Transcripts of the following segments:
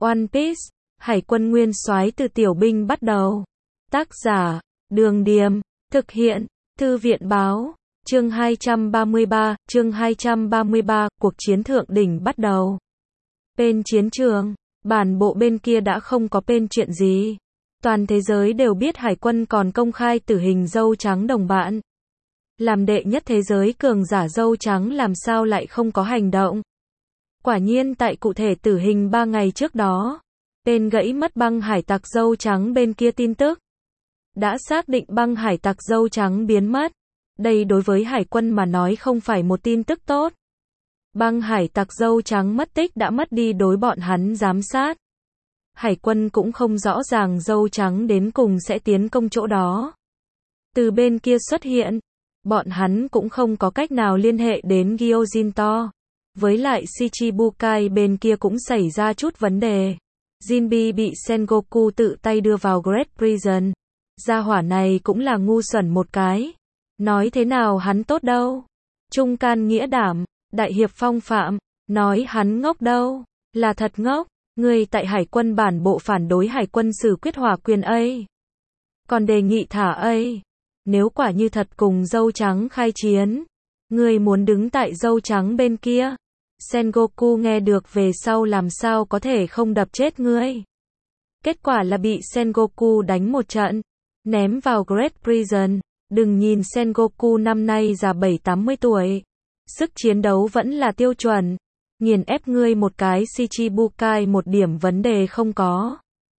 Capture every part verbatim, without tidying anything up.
One Piece, Hải quân nguyên soái từ tiểu binh bắt đầu. Tác giả, Đường Điềm, thực hiện, Thư viện Báo, chương hai trăm ba mươi ba, chương hai trăm ba mươi ba, cuộc chiến thượng đỉnh bắt đầu. Bên chiến trường, bản bộ bên kia đã không có bên chuyện gì. Toàn thế giới đều biết Hải quân còn công khai tử hình dâu trắng đồng bạn. Làm đệ nhất thế giới cường giả dâu trắng làm sao lại không có hành động. Quả nhiên tại cụ thể tử hình ba ngày trước đó, tên gãy mất băng hải tặc dâu trắng bên kia tin tức. Đã xác định băng hải tặc dâu trắng biến mất. Đây đối với Hải quân mà nói không phải một tin tức tốt. Băng hải tặc dâu trắng mất tích đã mất đi đối bọn hắn giám sát. Hải quân cũng không rõ ràng dâu trắng đến cùng sẽ tiến công chỗ đó. Từ bên kia xuất hiện, bọn hắn cũng không có cách nào liên hệ đến Gyojin. Với lại Shichibukai bên kia cũng xảy ra chút vấn đề. Jinbe bị Sengoku tự tay đưa vào Great Prison. Gia hỏa này cũng là ngu xuẩn một cái. Nói thế nào hắn tốt đâu. Trung can nghĩa đảm, đại hiệp phong phạm. Nói hắn ngốc đâu. Là thật ngốc. Người tại Hải quân bản bộ phản đối Hải quân xử quyết hỏa quyền ấy. Còn đề nghị thả ấy. Nếu quả như thật cùng dâu trắng khai chiến. Người muốn đứng tại dâu trắng bên kia. Sengoku nghe được về sau làm sao có thể không đập chết ngươi. Kết quả là bị Sengoku đánh một trận. Ném vào Great Prison. Đừng nhìn Sengoku năm nay già bảy tám mươi tuổi. Sức chiến đấu vẫn là tiêu chuẩn. Nghiền ép ngươi một cái Shichibukai một điểm vấn đề không có.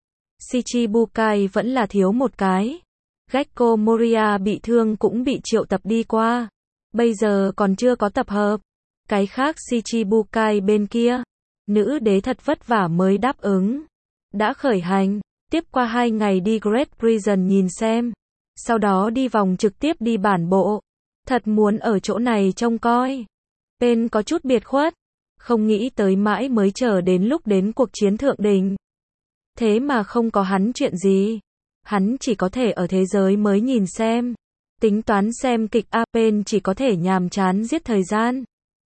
Shichibukai vẫn là thiếu một cái. Gekko Moria bị thương cũng bị triệu tập đi qua. Bây giờ còn chưa có tập hợp. Cái khác Shichibukai bên kia. Nữ đế thật vất vả mới đáp ứng. Đã khởi hành. Tiếp qua hai ngày đi Great Prison nhìn xem. Sau đó đi vòng trực tiếp đi bản bộ. Thật muốn ở chỗ này trông coi. Bên có chút biệt khuất. Không nghĩ tới mãi mới chờ đến lúc đến cuộc chiến thượng đỉnh. Thế mà không có hắn chuyện gì. Hắn chỉ có thể ở thế giới mới nhìn xem. Tính toán xem kịch A Pen chỉ có thể nhàm chán giết thời gian.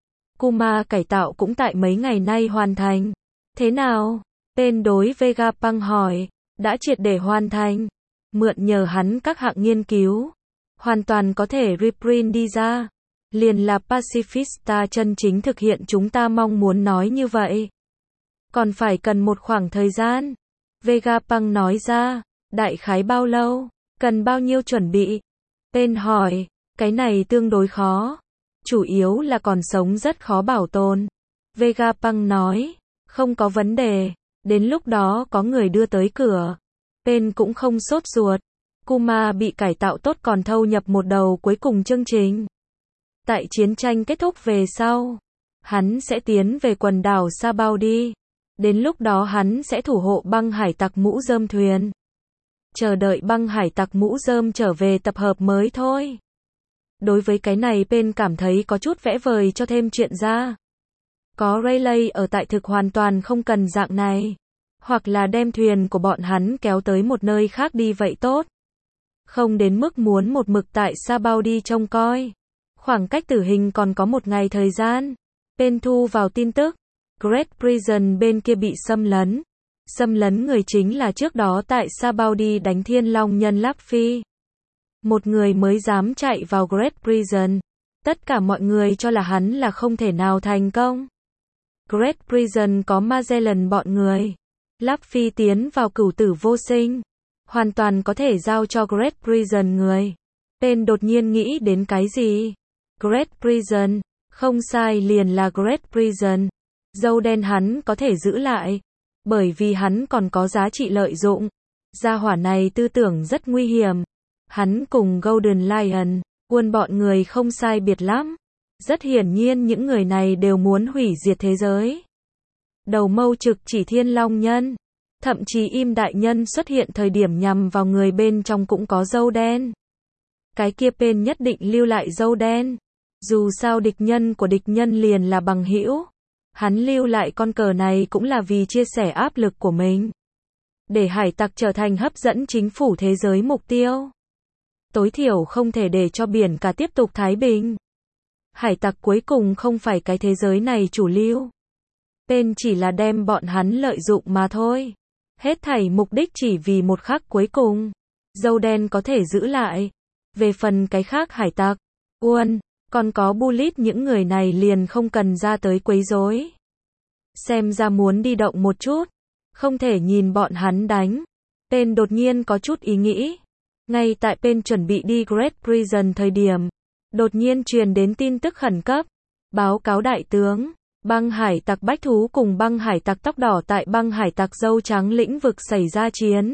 Kuma cải tạo cũng tại mấy ngày nay hoàn thành. Thế nào? Pen đối Vegapunk hỏi. Đã triệt để hoàn thành. Mượn nhờ hắn các hạng nghiên cứu. Hoàn toàn có thể reprint đi ra. Liền là Pacifista chân chính thực hiện chúng ta mong muốn nói như vậy. Còn phải cần một khoảng thời gian. Vegapunk nói ra. Đại khái bao lâu? Cần bao nhiêu chuẩn bị? Pen hỏi. Cái này tương đối khó. Chủ yếu là còn sống rất khó bảo tồn. Vegapunk nói. Không có vấn đề. Đến lúc đó có người đưa tới cửa. Pen cũng không sốt ruột. Kuma bị cải tạo tốt còn thâu nhập một đầu cuối cùng chương trình. Tại chiến tranh kết thúc về sau, hắn sẽ tiến về quần đảo Sabaody. Đến lúc đó hắn sẽ thủ hộ băng hải tặc mũ rơm thuyền. Chờ đợi băng hải tặc mũ rơm trở về tập hợp mới thôi. Đối với cái này Pen cảm thấy có chút vẽ vời cho thêm chuyện ra. Có Rayleigh ở tại thực hoàn toàn không cần dạng này. Hoặc là đem thuyền của bọn hắn kéo tới một nơi khác đi vậy tốt. Không đến mức muốn một mực tại Sabaody trông coi. Khoảng cách tử hình còn có một ngày thời gian. Pen thu vào tin tức. Great Prison bên kia bị xâm lấn. Xâm lấn người chính là trước đó tại Sabaody đánh Thiên Long nhân Luffy. Một người mới dám chạy vào Great Prison. Tất cả mọi người cho là hắn là không thể nào thành công. Great Prison có Magellan bọn người. Luffy tiến vào cửu tử vô sinh. Hoàn toàn có thể giao cho Great Prison người. Pen đột nhiên nghĩ đến cái gì? Great Prison. Không sai liền là Great Prison. Dâu đen hắn có thể giữ lại. Bởi vì hắn còn có giá trị lợi dụng. Gia hỏa này tư tưởng rất nguy hiểm. Hắn cùng Golden Lion, quân bọn người không sai biệt lắm. Rất hiển nhiên những người này đều muốn hủy diệt thế giới. Đầu mâu trực chỉ Thiên Long nhân. Thậm chí Im đại nhân xuất hiện thời điểm nhằm vào người bên trong cũng có dâu đen. Cái kia Pen nhất định lưu lại dâu đen. Dù sao địch nhân của địch nhân liền là bằng hữu. Hắn lưu lại con cờ này cũng là vì chia sẻ áp lực của mình. Để hải tặc trở thành hấp dẫn chính phủ thế giới mục tiêu. Tối thiểu không thể để cho biển cả tiếp tục thái bình. Hải tặc cuối cùng không phải cái thế giới này chủ lưu. Pen chỉ là đem bọn hắn lợi dụng mà thôi. Hết thảy mục đích chỉ vì một khắc cuối cùng. Dâu đen có thể giữ lại. Về phần cái khác hải tặc, Uôn, còn có Bullet những người này liền không cần ra tới quấy rối. Xem ra muốn đi động một chút. Không thể nhìn bọn hắn đánh. Pen đột nhiên có chút ý nghĩ. Ngay tại Pen chuẩn bị đi Great Prison thời điểm, đột nhiên truyền đến tin tức khẩn cấp. Báo cáo đại tướng, băng hải tặc bách thú cùng băng hải tặc tóc đỏ tại băng hải tặc dâu trắng lĩnh vực xảy ra chiến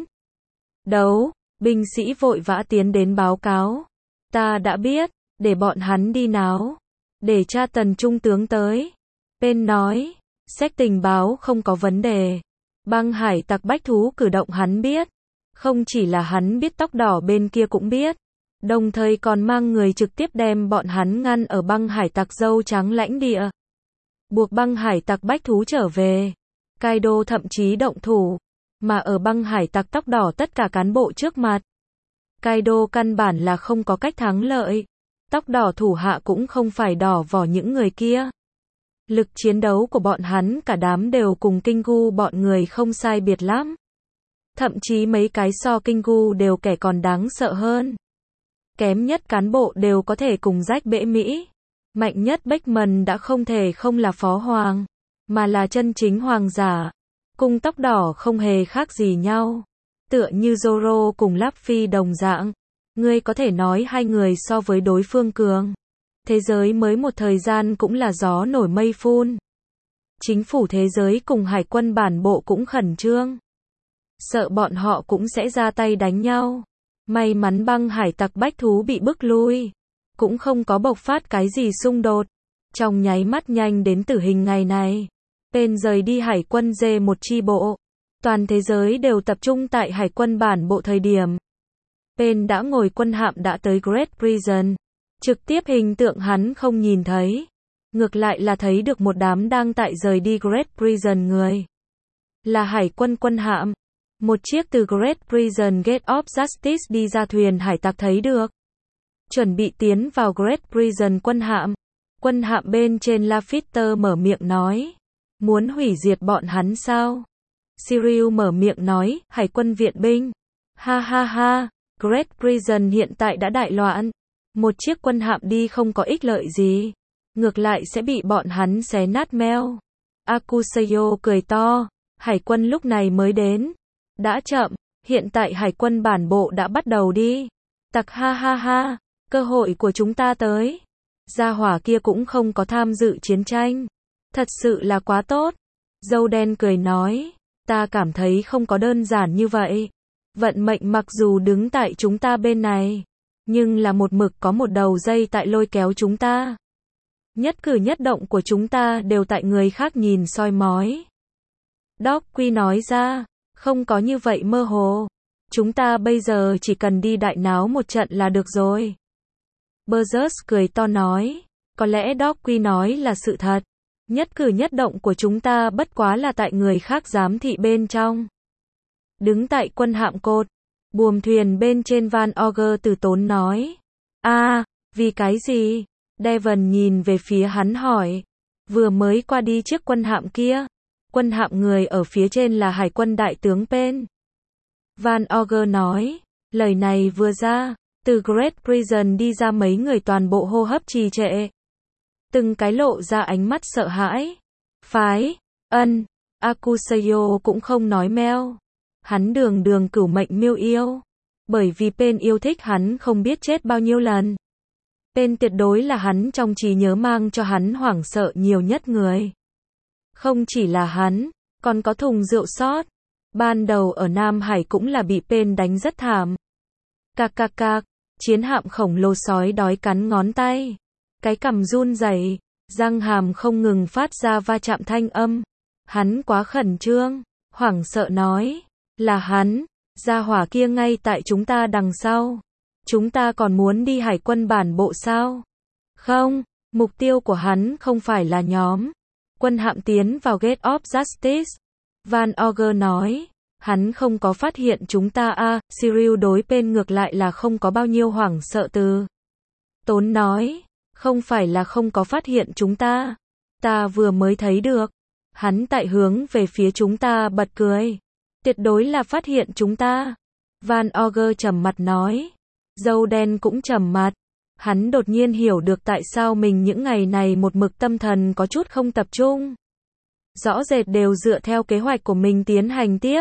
đấu. Binh sĩ vội vã tiến đến báo cáo. Ta đã biết, để bọn hắn đi náo. Để tra tần trung tướng tới. Pen nói, xét tình báo không có vấn đề. Băng hải tặc bách thú cử động hắn biết. Không chỉ là hắn biết, tóc đỏ bên kia cũng biết. Đồng thời còn mang người trực tiếp đem bọn hắn ngăn ở băng hải tặc dâu trắng lãnh địa. Buộc băng hải tặc bách thú trở về. Kaido thậm chí động thủ. Mà ở băng hải tặc tóc đỏ tất cả cán bộ trước mặt, Kaido căn bản là không có cách thắng lợi. Tóc đỏ thủ hạ cũng không phải đỏ vỏ những người kia. Lực chiến đấu của bọn hắn cả đám đều cùng Kingu bọn người không sai biệt lắm. Thậm chí mấy cái so Kingu đều kẻ còn đáng sợ hơn. Kém nhất cán bộ đều có thể cùng rách bể Mỹ. Mạnh nhất Beckman đã không thể không là phó hoàng, mà là chân chính hoàng giả. Cùng tóc đỏ không hề khác gì nhau. Tựa như Zoro cùng Luffy đồng dạng. Ngươi có thể nói hai người so với đối phương cường. Thế giới mới một thời gian cũng là gió nổi mây phun. Chính phủ thế giới cùng hải quân bản bộ cũng khẩn trương. Sợ bọn họ cũng sẽ ra tay đánh nhau. May mắn băng hải tặc bách thú bị bức lui. Cũng không có bộc phát cái gì xung đột. Trong nháy mắt nhanh đến tử hình ngày này. Pen rời đi hải quân dê một chi bộ. Toàn thế giới đều tập trung tại hải quân bản bộ thời điểm. Pen đã ngồi quân hạm đã tới Great Prison. Trực tiếp hình tượng hắn không nhìn thấy. Ngược lại là thấy được một đám đang tại rời đi Great Prison người. Là hải quân quân hạm. Một chiếc từ Great Prison Gate of Justice đi ra thuyền hải tặc thấy được. Chuẩn bị tiến vào Great Prison quân hạm. Quân hạm bên trên Lafitte mở miệng nói. Muốn hủy diệt bọn hắn sao? Shiryu mở miệng nói, hải quân viện binh. Ha ha ha, Great Prison hiện tại đã đại loạn. Một chiếc quân hạm đi không có ích lợi gì. Ngược lại sẽ bị bọn hắn xé nát meo. Akusayo cười to. Hải quân lúc này mới đến. Đã chậm, hiện tại hải quân bản bộ đã bắt đầu đi. Tặc ha ha ha, cơ hội của chúng ta tới. Gia hỏa kia cũng không có tham dự chiến tranh. Thật sự là quá tốt. Dâu đen cười nói. Ta cảm thấy không có đơn giản như vậy. Vận mệnh mặc dù đứng tại chúng ta bên này. Nhưng là một mực có một đầu dây tại lôi kéo chúng ta. Nhất cử nhất động của chúng ta đều tại người khác nhìn soi mói. Doc Quy nói ra. Không có như vậy mơ hồ. Chúng ta bây giờ chỉ cần đi đại náo một trận là được rồi. Burgess cười to nói. Có lẽ Doc Quy nói là sự thật. Nhất cử nhất động của chúng ta bất quá là tại người khác giám thị bên trong. Đứng tại quân hạm cột. Buồm thuyền bên trên Van Auger từ tốn nói. a à, vì cái gì? Devon nhìn về phía hắn hỏi. Vừa mới qua đi chiếc quân hạm kia. Quân hạm người ở phía trên là hải quân đại tướng Pen. Van Auger nói. Lời này vừa ra. Từ Great Prison đi ra mấy người toàn bộ hô hấp trì trệ. Từng cái lộ ra ánh mắt sợ hãi. Phái, ân, Akusayo cũng không nói meo. Hắn đường đường cửu mệnh miêu yêu. Bởi vì Pen yêu thích hắn không biết chết bao nhiêu lần. Pen tuyệt đối là hắn trong trí nhớ mang cho hắn hoảng sợ nhiều nhất người. Không chỉ là hắn, còn có thùng rượu sót. Ban đầu ở Nam Hải cũng là bị Pen đánh rất thảm. Cạc cạc cạc, chiến hạm khổng lồ sói đói cắn ngón tay. Cái cằm run rẩy, răng hàm không ngừng phát ra va chạm thanh âm. Hắn quá khẩn trương, hoảng sợ nói. Là hắn, gia hỏa kia ngay tại chúng ta đằng sau. Chúng ta còn muốn đi hải quân bản bộ sao? Không, mục tiêu của hắn không phải là nhóm. Quân hạm tiến vào Gate of Justice. Van Auger nói. Hắn không có phát hiện chúng ta a à, Shiryu đối Pen ngược lại là không có bao nhiêu hoảng sợ từ. Tốn nói. Không phải là không có phát hiện chúng ta. Ta vừa mới thấy được. Hắn tại hướng về phía chúng ta bật cười. Tuyệt đối là phát hiện chúng ta. Van Ogre trầm mặt nói. Dâu đen cũng trầm mặt. Hắn đột nhiên hiểu được tại sao mình những ngày này một mực tâm thần có chút không tập trung. Rõ rệt đều dựa theo kế hoạch của mình tiến hành tiếp.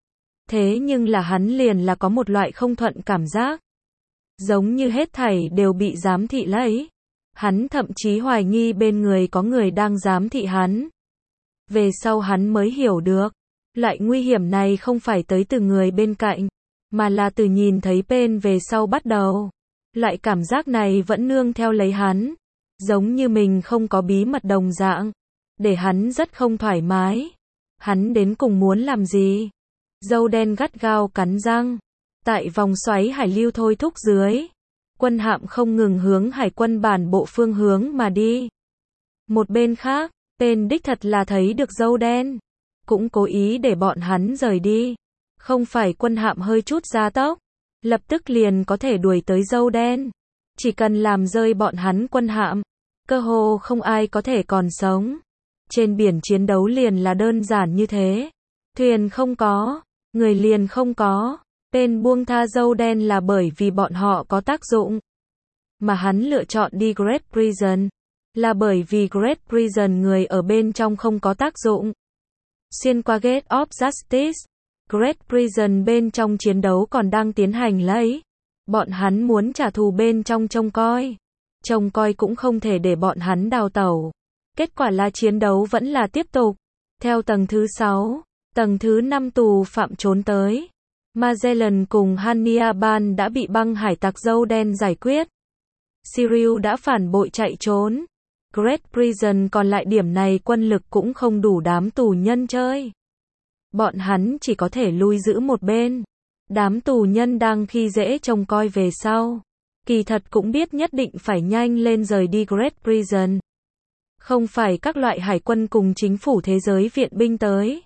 Thế nhưng là hắn liền là có một loại không thuận cảm giác. Giống như hết thảy đều bị giám thị lấy. Hắn thậm chí hoài nghi bên người có người đang giám thị hắn. Về sau hắn mới hiểu được. Loại nguy hiểm này không phải tới từ người bên cạnh. Mà là từ nhìn thấy bên về sau bắt đầu. Loại cảm giác này vẫn nương theo lấy hắn. Giống như mình không có bí mật đồng dạng. Để hắn rất không thoải mái. Hắn đến cùng muốn làm gì? Dâu đen gắt gao cắn răng. Tại vòng xoáy hải lưu thôi thúc dưới. Quân hạm không ngừng hướng hải quân bản bộ phương hướng mà đi. Một bên khác, tên đích thật là thấy được dâu đen. Cũng cố ý để bọn hắn rời đi. Không phải quân hạm hơi chút gia tốc. Lập tức liền có thể đuổi tới dâu đen. Chỉ cần làm rơi bọn hắn quân hạm. Cơ hồ không ai có thể còn sống. Trên biển chiến đấu liền là đơn giản như thế. Thuyền không có. Người liền không có. Tên buông tha dâu đen là bởi vì bọn họ có tác dụng. Mà hắn lựa chọn đi Great Prison. Là bởi vì Great Prison người ở bên trong không có tác dụng. Xuyên qua Gate of Justice. Great Prison bên trong chiến đấu còn đang tiến hành lấy. Bọn hắn muốn trả thù bên trong trông coi. Trông coi cũng không thể để bọn hắn đào tẩu. Kết quả là chiến đấu vẫn là tiếp tục. Theo tầng thứ sáu, tầng thứ năm tù phạm trốn tới. Magellan cùng Hannibal đã bị băng hải tặc dâu đen giải quyết. Cyril đã phản bội chạy trốn. Great Prison còn lại điểm này quân lực cũng không đủ đám tù nhân chơi. Bọn hắn chỉ có thể lui giữ một bên. Đám tù nhân đang khi dễ trông coi về sau. Kỳ thật cũng biết nhất định phải nhanh lên rời đi Great Prison. Không phải các loại hải quân cùng chính phủ thế giới viện binh tới.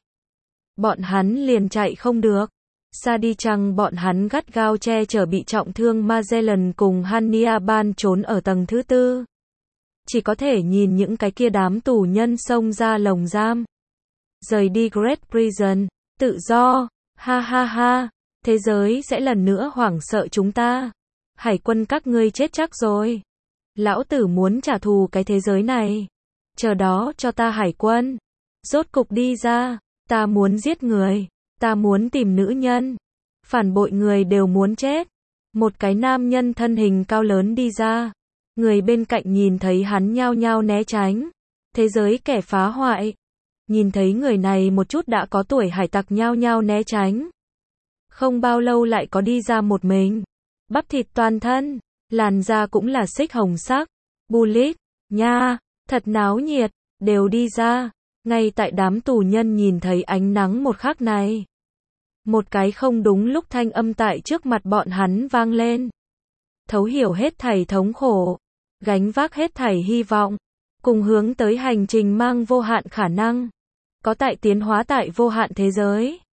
Bọn hắn liền chạy không được. Xa đi chăng bọn hắn gắt gao che chở bị trọng thương Magellan cùng Hannibal trốn ở tầng thứ tư. Chỉ có thể nhìn những cái kia đám tù nhân xông ra lồng giam. Rời đi Great Prison, tự do, ha ha ha, thế giới sẽ lần nữa hoảng sợ chúng ta. Hải quân các ngươi chết chắc rồi. Lão tử muốn trả thù cái thế giới này. Chờ đó cho ta hải quân. Rốt cục đi ra, ta muốn giết người, ta muốn tìm nữ nhân. Phản bội người đều muốn chết. Một cái nam nhân thân hình cao lớn đi ra. Người bên cạnh nhìn thấy hắn nhao nhao né tránh. Thế giới kẻ phá hoại. Nhìn thấy người này một chút đã có tuổi hải tặc nhao nhao né tránh. Không bao lâu lại có đi ra một mình. Bắp thịt toàn thân, làn da cũng là xích hồng sắc. Bullet, nha, thật náo nhiệt, đều đi ra. Ngay tại đám tù nhân nhìn thấy ánh nắng một khắc này. Một cái không đúng lúc thanh âm tại trước mặt bọn hắn vang lên. Thấu hiểu hết thảy thống khổ. Gánh vác hết thảy hy vọng. Cùng hướng tới hành trình mang vô hạn khả năng. Có tại tiến hóa tại vô hạn thế giới.